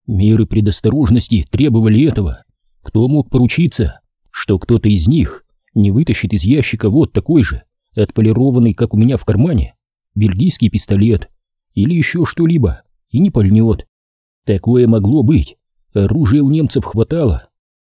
Меры предосторожности требовали этого. Кто мог поручиться, что кто-то из них не вытащит из ящика вот такой же, отполированный, как у меня в кармане, бельгийский пистолет или еще что-либо, и не пальнет. Такое могло быть, оружия у немцев хватало.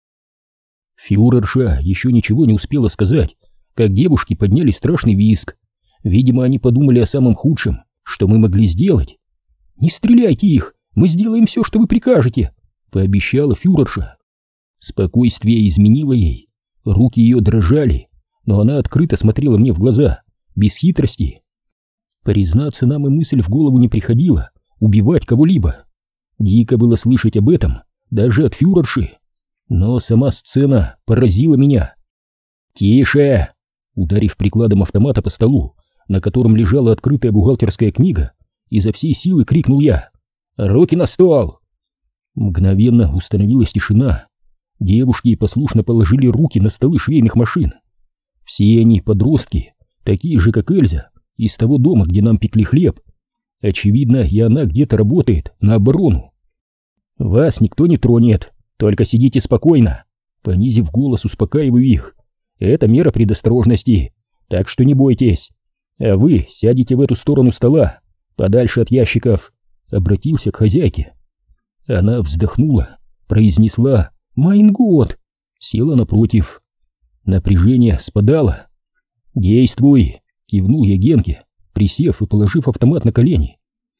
Фюрерша еще ничего не успела сказать, как девушки подняли страшный визг. Видимо, они подумали о самом худшем, что мы могли сделать. «Не стреляйте их, мы сделаем все, что вы прикажете», — пообещала фюрерша. Спокойствие изменило ей, руки ее дрожали, но она открыто смотрела мне в глаза, без хитрости. Признаться, нам и мысль в голову не приходила убивать кого-либо. Дико было слышать об этом даже от фюрерши, но сама сцена поразила меня. «Тише!» Ударив прикладом автомата по столу, на котором лежала открытая бухгалтерская книга, изо всей силы крикнул я: «Руки на стол!» Мгновенно установилась тишина. Девушки послушно положили руки на столы швейных машин. Все они подростки, такие же, как Эльза, из того дома, где нам пекли хлеб. Очевидно, и она где-то работает на оборону. «Вас никто не тронет, только сидите спокойно», — понизив голос, успокаиваю их. «Это мера предосторожности, так что не бойтесь. А вы сядете в эту сторону стола, подальше от ящиков», — обратился к хозяйке. Она вздохнула, произнесла «Майн год», села напротив. Напряжение спадало. «Действуй», — кивнул я Генке, присев и положив автомат на колени.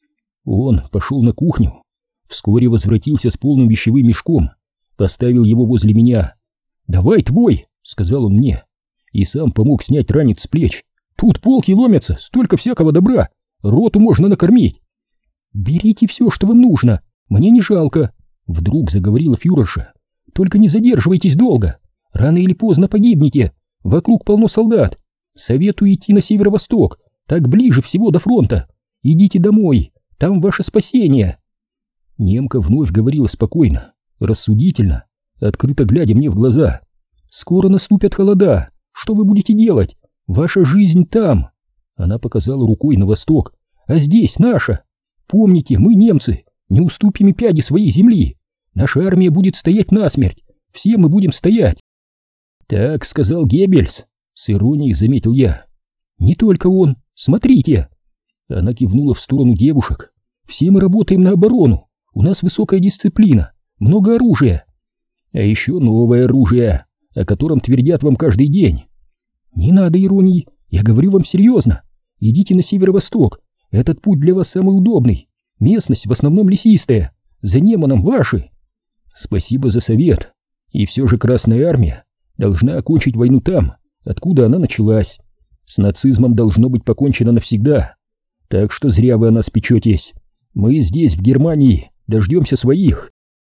Он пошел на кухню, вскоре возвратился с полным вещевым мешком, поставил его возле меня. «Давай твой», — сказал он мне, и сам помог снять ранец с плеч. «Тут полки ломятся, столько всякого добра, роту можно накормить». «Берите все, что вам нужно, мне не жалко», — вдруг заговорила фюрерша. «Только не задерживайтесь долго, рано или поздно погибнете, вокруг полно солдат. Советую идти на северо-восток, так ближе всего до фронта. Идите домой, там ваше спасение». Немка вновь говорила спокойно, рассудительно, открыто глядя мне в глаза. «Скоро наступят холода, что вы будете делать? Ваша жизнь там». Она показала рукой на восток. «А здесь наша. Помните, мы, немцы, не уступим и пяди своей земли. Наша армия будет стоять насмерть, все мы будем стоять». «Так сказал Геббельс», — с иронией заметил я. «Не только он, смотрите». Она кивнула в сторону девушек. «Все мы работаем на оборону, у нас высокая дисциплина, много оружия. А еще новое оружие, о котором твердят вам каждый день». «Не надо иронии, я говорю вам серьезно. Идите на северо-восток, этот путь для вас самый удобный. Местность в основном лесистая, за Неманом ваши». «Спасибо за совет. И все же Красная Армия должна окончить войну там, откуда она началась. С нацизмом должно быть покончено навсегда. Так что зря вы о нас печетесь. Мы здесь, в Германии, дождемся своих».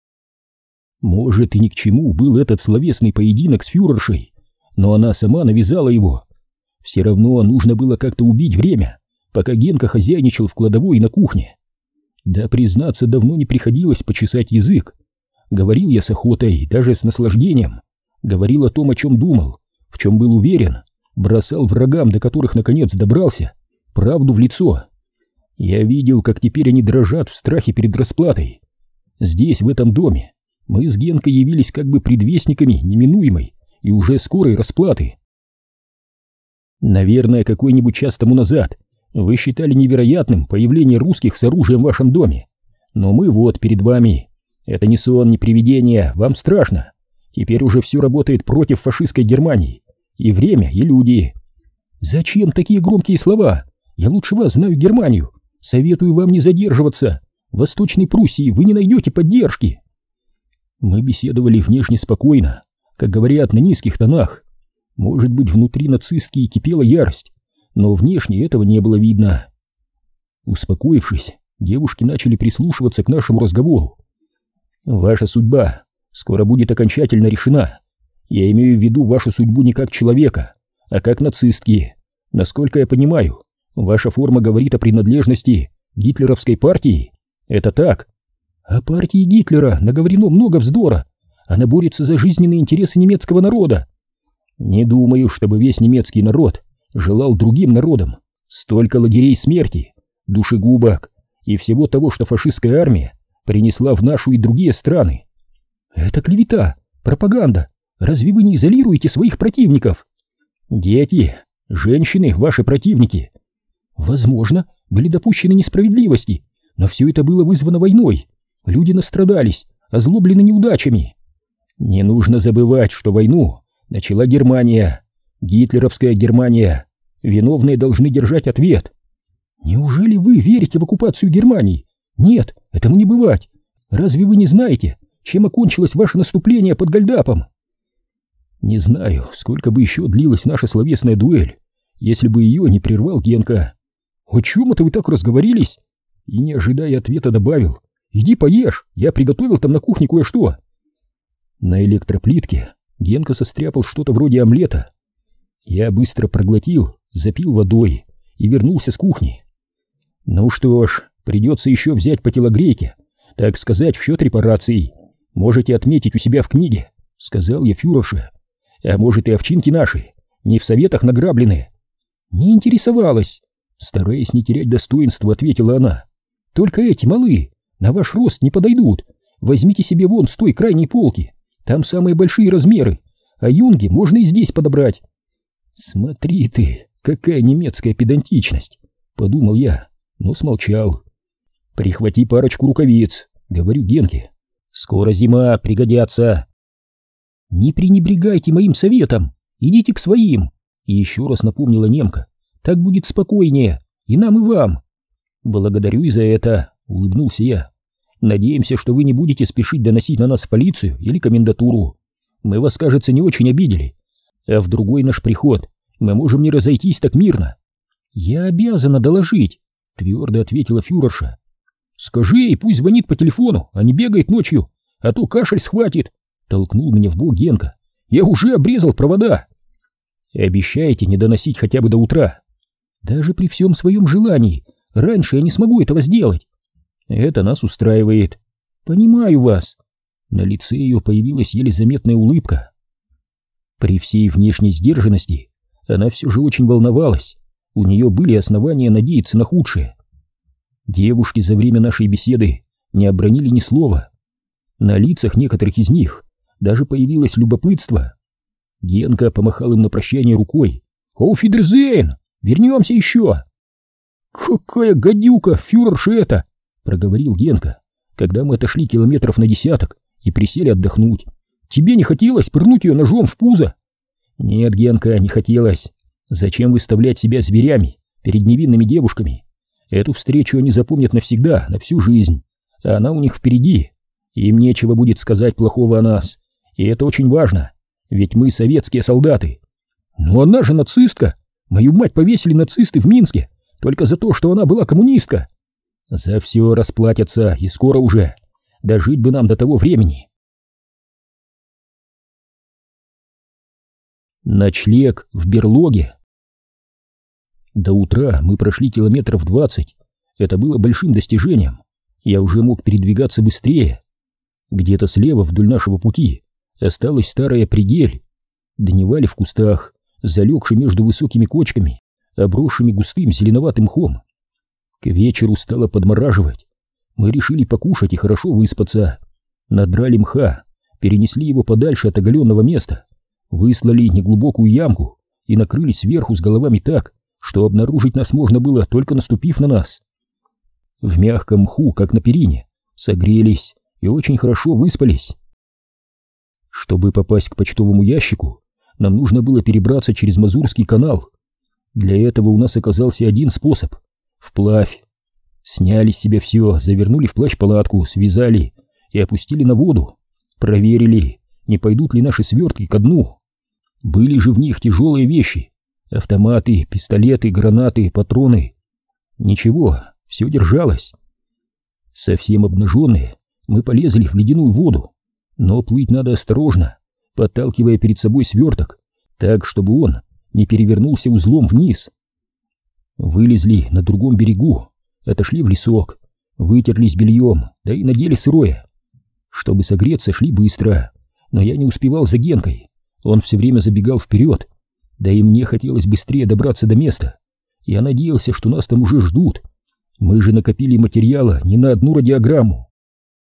Может, и ни к чему был этот словесный поединок с фюрершей, но она сама навязала его. Все равно нужно было как-то убить время, пока Генка хозяйничал в кладовой и на кухне. Да, признаться, давно не приходилось почесать язык. Говорил я с охотой, даже с наслаждением. Говорил о том, о чем думал, в чем был уверен, бросал врагам, до которых наконец добрался, правду в лицо. Я видел, как теперь они дрожат в страхе перед расплатой. Здесь, в этом доме, мы с Генкой явились как бы предвестниками неминуемой и уже скорой расплаты. Наверное, какой-нибудь час тому назад вы считали невероятным появление русских с оружием в вашем доме. Но мы вот перед вами. Это не сон, не привидение, вам страшно. Теперь уже все работает против фашистской Германии. И время, и люди. Зачем такие громкие слова? Я лучше вас знаю Германию. Советую вам не задерживаться. В Восточной Пруссии вы не найдете поддержки. Мы беседовали внешне спокойно, как говорят, на низких тонах. Может быть, внутри нацистки кипела ярость, но внешне этого не было видно. Успокоившись, девушки начали прислушиваться к нашему разговору. «Ваша судьба скоро будет окончательно решена. Я имею в виду вашу судьбу не как человека, а как нацистки. Насколько я понимаю, ваша форма говорит о принадлежности гитлеровской партии. Это так?» «О партии Гитлера наговорено много вздора. Она борется за жизненные интересы немецкого народа». «Не думаю, чтобы весь немецкий народ желал другим народам. Столько лагерей смерти, душегубок и всего того, что фашистская армия принесла в нашу и другие страны. Это клевета, пропаганда. Разве вы не изолируете своих противников? Дети, женщины, ваши противники. Возможно, были допущены несправедливости, но все это было вызвано войной. Люди настрадались, озлоблены неудачами. Не нужно забывать, что войну начала Германия, гитлеровская Германия. Виновные должны держать ответ. Неужели вы верите в оккупацию Германии? Нет, этому не бывать. Разве вы не знаете, чем окончилось ваше наступление под Гальдапом? Не знаю, сколько бы еще длилась наша словесная дуэль, если бы ее не прервал Генка. О чем это вы так разговорились? И, не ожидая ответа, добавил: иди поешь, я приготовил там на кухне кое-что. На электроплитке Генка состряпал что-то вроде омлета. Я быстро проглотил, запил водой и вернулся с кухни. Ну что ж, придется еще взять по телогрейке, так сказать, в счет репараций. Можете отметить у себя в книге, сказал я фюрерше. А может, и овчинки наши не в советах награблены? Не интересовалась, стараясь не терять достоинства, ответила она. Только эти малые, на ваш рост не подойдут. Возьмите себе вон с той крайней полки, там самые большие размеры, а юнги можно и здесь подобрать. Смотри ты, какая немецкая педантичность, подумал я, но смолчал. Прихвати парочку рукавиц, говорю Генке. Скоро зима, пригодятся. Не пренебрегайте моим советом, идите к своим. И еще раз напомнила немка. Так будет спокойнее, и нам, и вам. Благодарю и за это, улыбнулся я. Надеемся, что вы не будете спешить доносить на нас в полицию или комендатуру. Мы вас, кажется, не очень обидели. А в другой наш приход мы можем не разойтись так мирно. Я обязана доложить, твердо ответила фюрерша. Скажи ей, пусть звонит по телефону, а не бегает ночью, а то кашель схватит. Толкнул меня в бок Генка. Я уже обрезал провода. Обещаете не доносить хотя бы до утра? Даже при всем своем желании, раньше я не смогу этого сделать. Это нас устраивает. Понимаю вас. На лице ее появилась еле заметная улыбка. При всей внешней сдержанности она все же очень волновалась. У нее были основания надеяться на худшее. Девушки за время нашей беседы не обронили ни слова. На лицах некоторых из них даже появилось любопытство. Генка помахал им на прощание рукой. «Auf Wiedersehen! Вернемся еще!» «Какая гадюка, фюрерша это!» — проговорил Генка, когда мы отошли километров на 10 и присели отдохнуть. «Тебе не хотелось пырнуть ее ножом в пузо?» «Нет, Генка, не хотелось. Зачем выставлять себя зверями перед невинными девушками? Эту встречу они запомнят навсегда, на всю жизнь, а она у них впереди. Им нечего будет сказать плохого о нас, и это очень важно, ведь мы советские солдаты. Но она же нацистка. Мою мать повесили нацисты в Минске только за то, что она была коммунистка. За все расплатятся, и скоро уже. Дожить бы нам до того времени». Ночлег в берлоге. До утра мы прошли километров 20. Это было большим достижением. Я уже мог передвигаться быстрее. Где-то слева вдоль нашего пути осталась старая пригель. Дневали в кустах, залегши между высокими кочками, обросшими густым зеленоватым мхом. К вечеру стало подмораживать. Мы решили покушать и хорошо выспаться. Надрали мха, перенесли его подальше от оголенного места, выслали неглубокую ямку и накрыли сверху с головами так, что обнаружить нас можно было, только наступив на нас. В мягком мху, как на перине, согрелись и очень хорошо выспались. Чтобы попасть к почтовому ящику, нам нужно было перебраться через Мазурский канал. Для этого у нас оказался один способ — вплавь. Сняли с себя все, завернули в плащ-палатку, связали и опустили на воду. Проверили, не пойдут ли наши свертки ко дну. Были же в них тяжелые вещи: автоматы, пистолеты, гранаты, патроны. Ничего, все держалось. Совсем обнаженные, мы полезли в ледяную воду, но плыть надо осторожно, подталкивая перед собой сверток, так, чтобы он не перевернулся узлом вниз. Вылезли на другом берегу, отошли в лесок, вытерлись бельем, да и надели сырое. Чтобы согреться, шли быстро, но я не успевал за Генкой, он все время забегал вперед, да и мне хотелось быстрее добраться до места. Я надеялся, что нас там уже ждут. Мы же накопили материала не на одну радиограмму.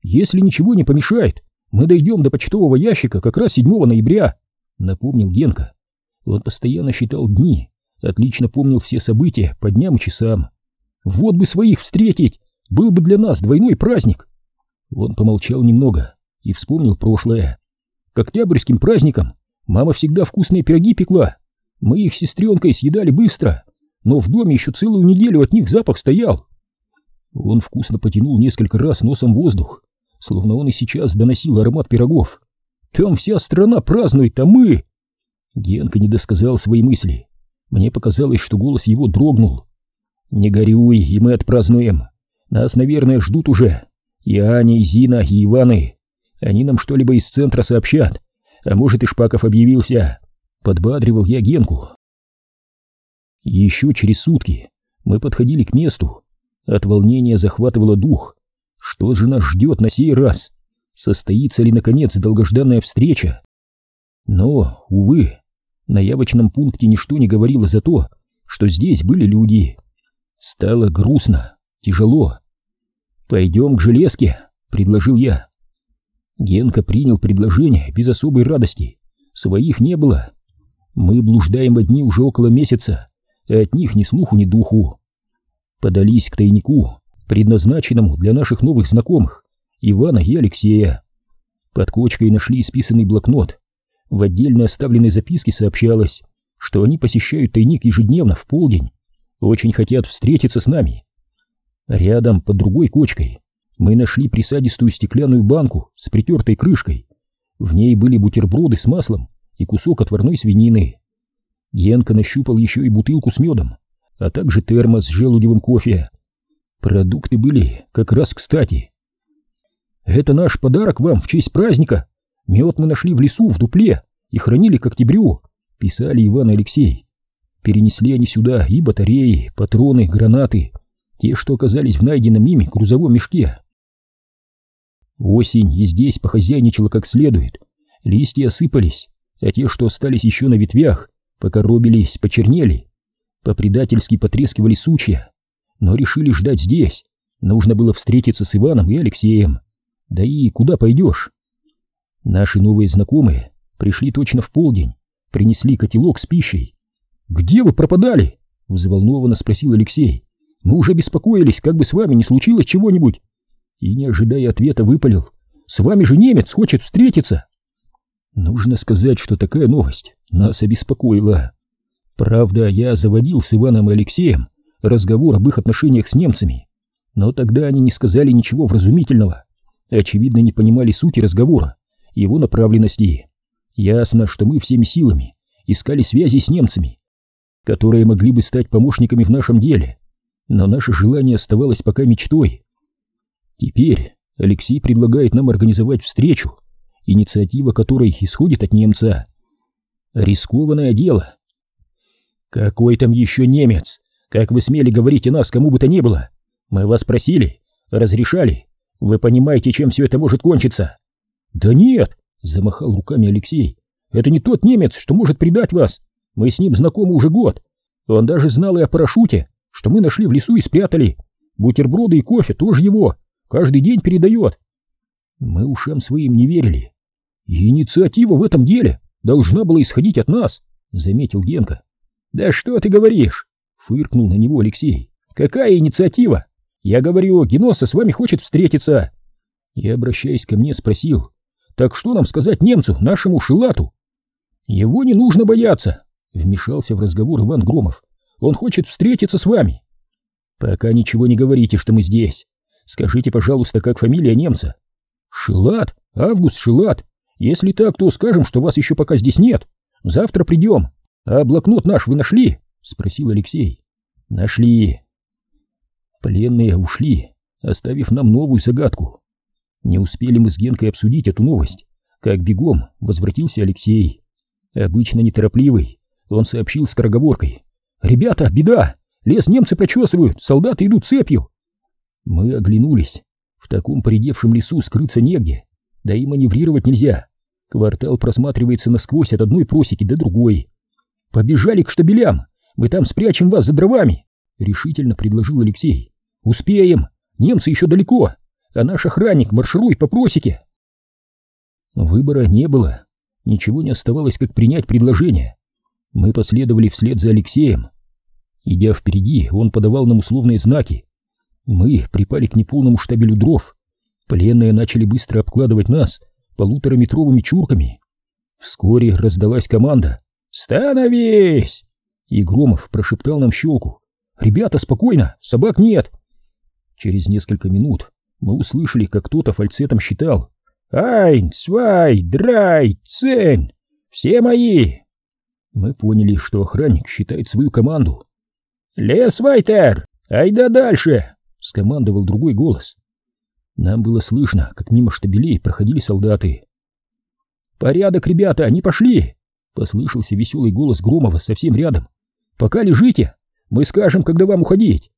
Если ничего не помешает, мы дойдем до почтового ящика как раз 7 ноября, напомнил Генка. Он постоянно считал дни, отлично помнил все события по дням и часам. Вот бы своих встретить, был бы для нас двойной праздник. Он помолчал немного и вспомнил прошлое. К октябрьским праздникам мама всегда вкусные пироги пекла. Мы их с сестренкой съедали быстро, но в доме еще целую неделю от них запах стоял. Он вкусно потянул несколько раз носом воздух, словно он и сейчас доносил аромат пирогов. Там вся страна празднует, а мы... Генка не досказал свои мысли. Мне показалось, что голос его дрогнул. Не горюй, и мы отпразднуем. Нас, наверное, ждут уже. И Аня, и Зина, и Иваны. Они нам что-либо из центра сообщат. А может, и Шпаков объявился. Подбадривал я Генку. Еще через сутки мы подходили к месту. От волнения захватывало дух. Что же нас ждет на сей раз? Состоится ли, наконец, долгожданная встреча? Но, увы, на явочном пункте ничто не говорило за то, что здесь были люди. Стало грустно, тяжело. «Пойдем к железке», — предложил я. Генка принял предложение без особой радости. Своих не было. Мы блуждаем одни уже около месяца, а от них ни слуху, ни духу. Подались к тайнику, предназначенному для наших новых знакомых, Ивана и Алексея. Под кочкой нашли исписанный блокнот. В отдельно оставленной записке сообщалось, что они посещают тайник ежедневно в полдень, очень хотят встретиться с нами. Рядом, под другой кочкой, мы нашли присадистую стеклянную банку с притертой крышкой. В ней были бутерброды с маслом и кусок отварной свинины. Генка нащупал еще и бутылку с медом, а также термос с желудевым кофе. Продукты были как раз кстати. «Это наш подарок вам в честь праздника. Мед мы нашли в лесу, в дупле, и хранили к октябрю», — писали Иван и Алексей. Перенесли они сюда и батареи, патроны, гранаты, те, что оказались в найденном ими грузовом мешке. Осень и здесь похозяйничала как следует. Листья осыпались, а те, что остались еще на ветвях, покоробились, почернели. По-предательски потрескивали сучья, но решили ждать здесь. Нужно было встретиться с Иваном и Алексеем. Да и куда пойдешь? Наши новые знакомые пришли точно в полдень, принесли котелок с пищей. «Где вы пропадали?» — взволнованно спросил Алексей. «Мы уже беспокоились, как бы с вами не случилось чего-нибудь». И, не ожидая ответа, выпалил: «С вами же немец хочет встретиться!» Нужно сказать, что такая новость нас обеспокоила. Правда, я заводил с Иваном и Алексеем разговор об их отношениях с немцами, но тогда они не сказали ничего вразумительного, очевидно, не понимали сути разговора, его направленности. Ясно, что мы всеми силами искали связи с немцами, которые могли бы стать помощниками в нашем деле, но наше желание оставалось пока мечтой. Теперь Алексей предлагает нам организовать встречу, инициатива которой исходит от немца. Рискованное дело. «Какой там еще немец? Как вы смели говорить о нас кому бы то ни было? Мы вас просили, разрешали. Вы понимаете, чем все это может кончиться?» «Да нет!» — замахал руками Алексей. «Это не тот немец, что может предать вас. Мы с ним знакомы уже год. Он даже знал и о парашюте, что мы нашли в лесу и спрятали. Бутерброды и кофе тоже его. Каждый день передает». Мы ушам своим не верили. «Инициатива в этом деле должна была исходить от нас», — заметил Генка. «Да что ты говоришь?» — фыркнул на него Алексей. «Какая инициатива? Я говорю, Геноса с вами хочет встретиться». И, обращаясь ко мне, спросил: «Так что нам сказать немцу, нашему Шилату?» «Его не нужно бояться», — вмешался в разговор Иван Громов. «Он хочет встретиться с вами». «Пока ничего не говорите, что мы здесь. Скажите, пожалуйста, как фамилия немца?» «Шилат, Август Шилат. Если так, то скажем, что вас еще пока здесь нет. Завтра придем. А блокнот наш вы нашли?» — спросил Алексей. «Нашли». Пленные ушли, оставив нам новую загадку. Не успели мы с Генкой обсудить эту новость, как бегом возвратился Алексей. Обычно неторопливый, он сообщил скороговоркой: «Ребята, беда! Лес немцы прочесывают, солдаты идут цепью!» Мы оглянулись. В таком поредевшем лесу скрыться негде, да и маневрировать нельзя. Квартал просматривается насквозь от одной просеки до другой. «Побежали к штабелям, мы там спрячем вас за дровами», — решительно предложил Алексей. «Успеем, немцы еще далеко, а наш охранник марширует по просеке. Выбора не было, ничего не оставалось, как принять предложение. Мы последовали вслед за Алексеем. Идя впереди, он подавал нам условные знаки. Мы припали к неполному штабелю дров. Пленные начали быстро обкладывать нас 1,5-метровыми чурками. Вскоре раздалась команда: «Становись!» И Громов прошептал нам в щелку: «Ребята, спокойно, собак нет!» Через несколько минут мы услышали, как кто-то фальцетом считал: «Айн, свай, драй, цен! Все мои!» Мы поняли, что охранник считает свою команду. «Лес, Вайтер! Айда дальше!» — скомандовал другой голос. Нам было слышно, как мимо штабелей проходили солдаты. «Порядок, ребята, они пошли!» — послышался веселый голос Громова совсем рядом. «Пока лежите, мы скажем, когда вам уходить.